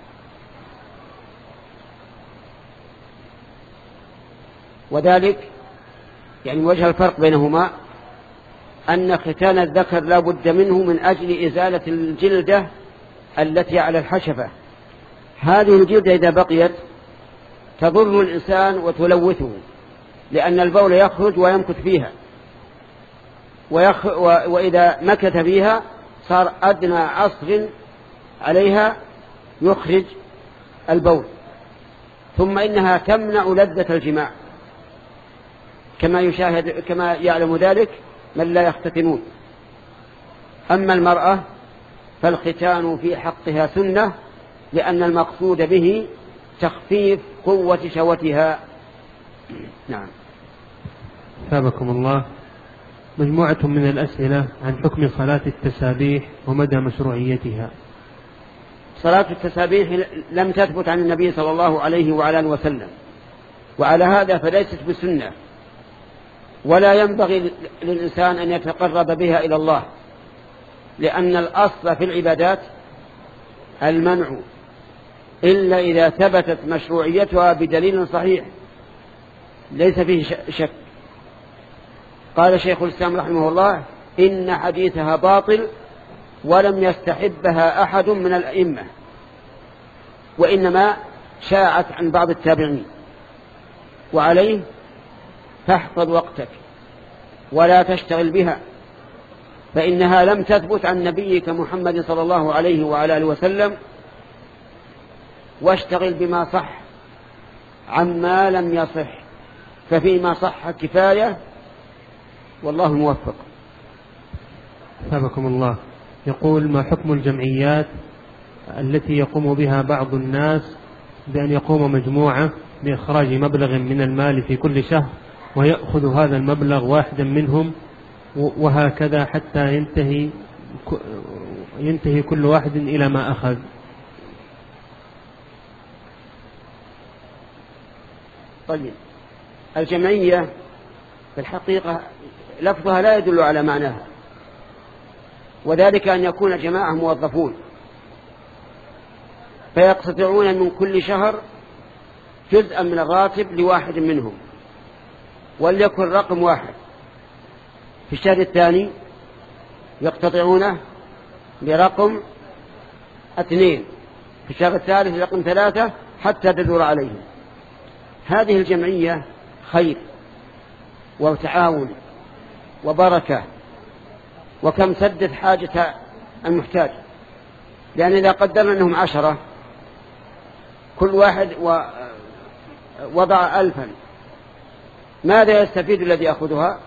وذلك يعني وجه الفرق بينهما أن ختان الذكر لا بد منه من أجل إزالة الجلدة التي على الحشفة. هذه الجلدة إذا بقيت تضر الإنسان وتلوثه، لأن البول يخرج ويمكث فيها، ويخ... و... وإذا مكث فيها صار أدنى عصر عليها يخرج البول، ثم إنها تمنع لذة الجماع كما يشاهد كما يعلم ذلك من لا يختتنون. أما المرأة فالختان في حقها سنة، لأن المقصود به تخفيف قوة شهوتها. نعم. ثابكم الله. مجموعة من الأسئلة عن حكم صلاة التسابيح ومدى مشروعيتها. صلاة التسابيح لم تثبت عن النبي صلى الله عليه وعلى آله وسلم، وعلى هذا فليست بسنة، ولا ينبغي للإنسان أن يتقرب بها إلى الله، لأن الأصل في العبادات المنع إلا إذا ثبتت مشروعيتها بدليل صحيح ليس فيه شك. قال شيخ الإسلام رحمه الله: إن حديثها باطل ولم يستحبها أحد من الأئمة، وإنما شاعت عن بعض التابعين، وعليه فاحفظ وقتك ولا تشتغل بها، فإنها لم تثبت عن نبيك محمد صلى الله عليه وعلى آله وسلم، واشتغل بما صح عما لم يصح، ففيما صح كفاية، والله موفق. ثابكم الله. يقول: ما حكم الجمعيات التي يقوم بها بعض الناس بأن يقوم مجموعة بإخراج مبلغ من المال في كل شهر ويأخذ هذا المبلغ واحدا منهم، وهكذا حتى ينتهي ينتهي كل واحد إلى ما أخذ؟ طيب، الجمعية في الحقيقة لفظها لا يدل على معناها، وذلك أن يكون جماعة موظفون فيقتطعون من كل شهر جزءا من الراتب لواحد منهم، وليكن رقم واحد، في الشهر الثاني يقتطعونه برقم اثنين، في الشهر الثالث رقم ثلاثة، حتى تدور عليهم. هذه الجمعية خير وتعاون وبركة، وكم سدت حاجة المحتاج، لأن إذا قدرنا أنهم عشرة كل واحد وضع ألفا، ماذا يستفيد الذي يأخذها؟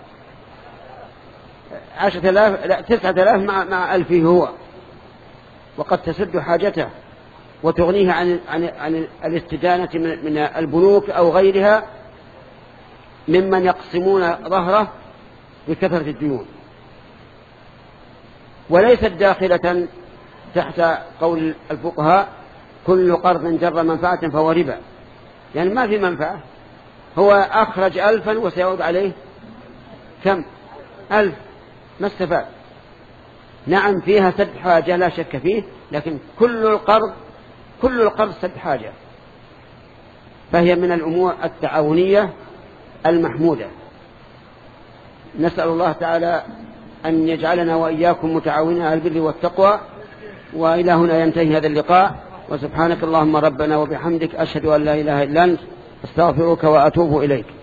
عشرة آلاف، لا تسعة آلاف مع, مع ألفه هو، وقد تسد حاجته وتغنيه عن, عن, عن الاستدانة من البنوك أو غيرها ممن يقسمون ظهره بكثرة الديون. وليست داخلة تحت قول الفقهاء: كل قرض جر منفعة فهو ربا، يعني ما في منفعة، هو أخرج ألفا وسيعود عليه كم؟ ألف، ما استفاد. نعم فيها سد حاجة لا شك فيه، لكن كل القرض كل القرض سد حاجة، فهي من الأمور التعاونية المحمودة. نسأل الله تعالى أن يجعلنا وإياكم متعاونين على البر والتقوى. وإلى هنا ينتهي هذا اللقاء، وسبحانك اللهم ربنا وبحمدك أشهد أن لا إله إلا أنت أستغفرك وأتوب إليك.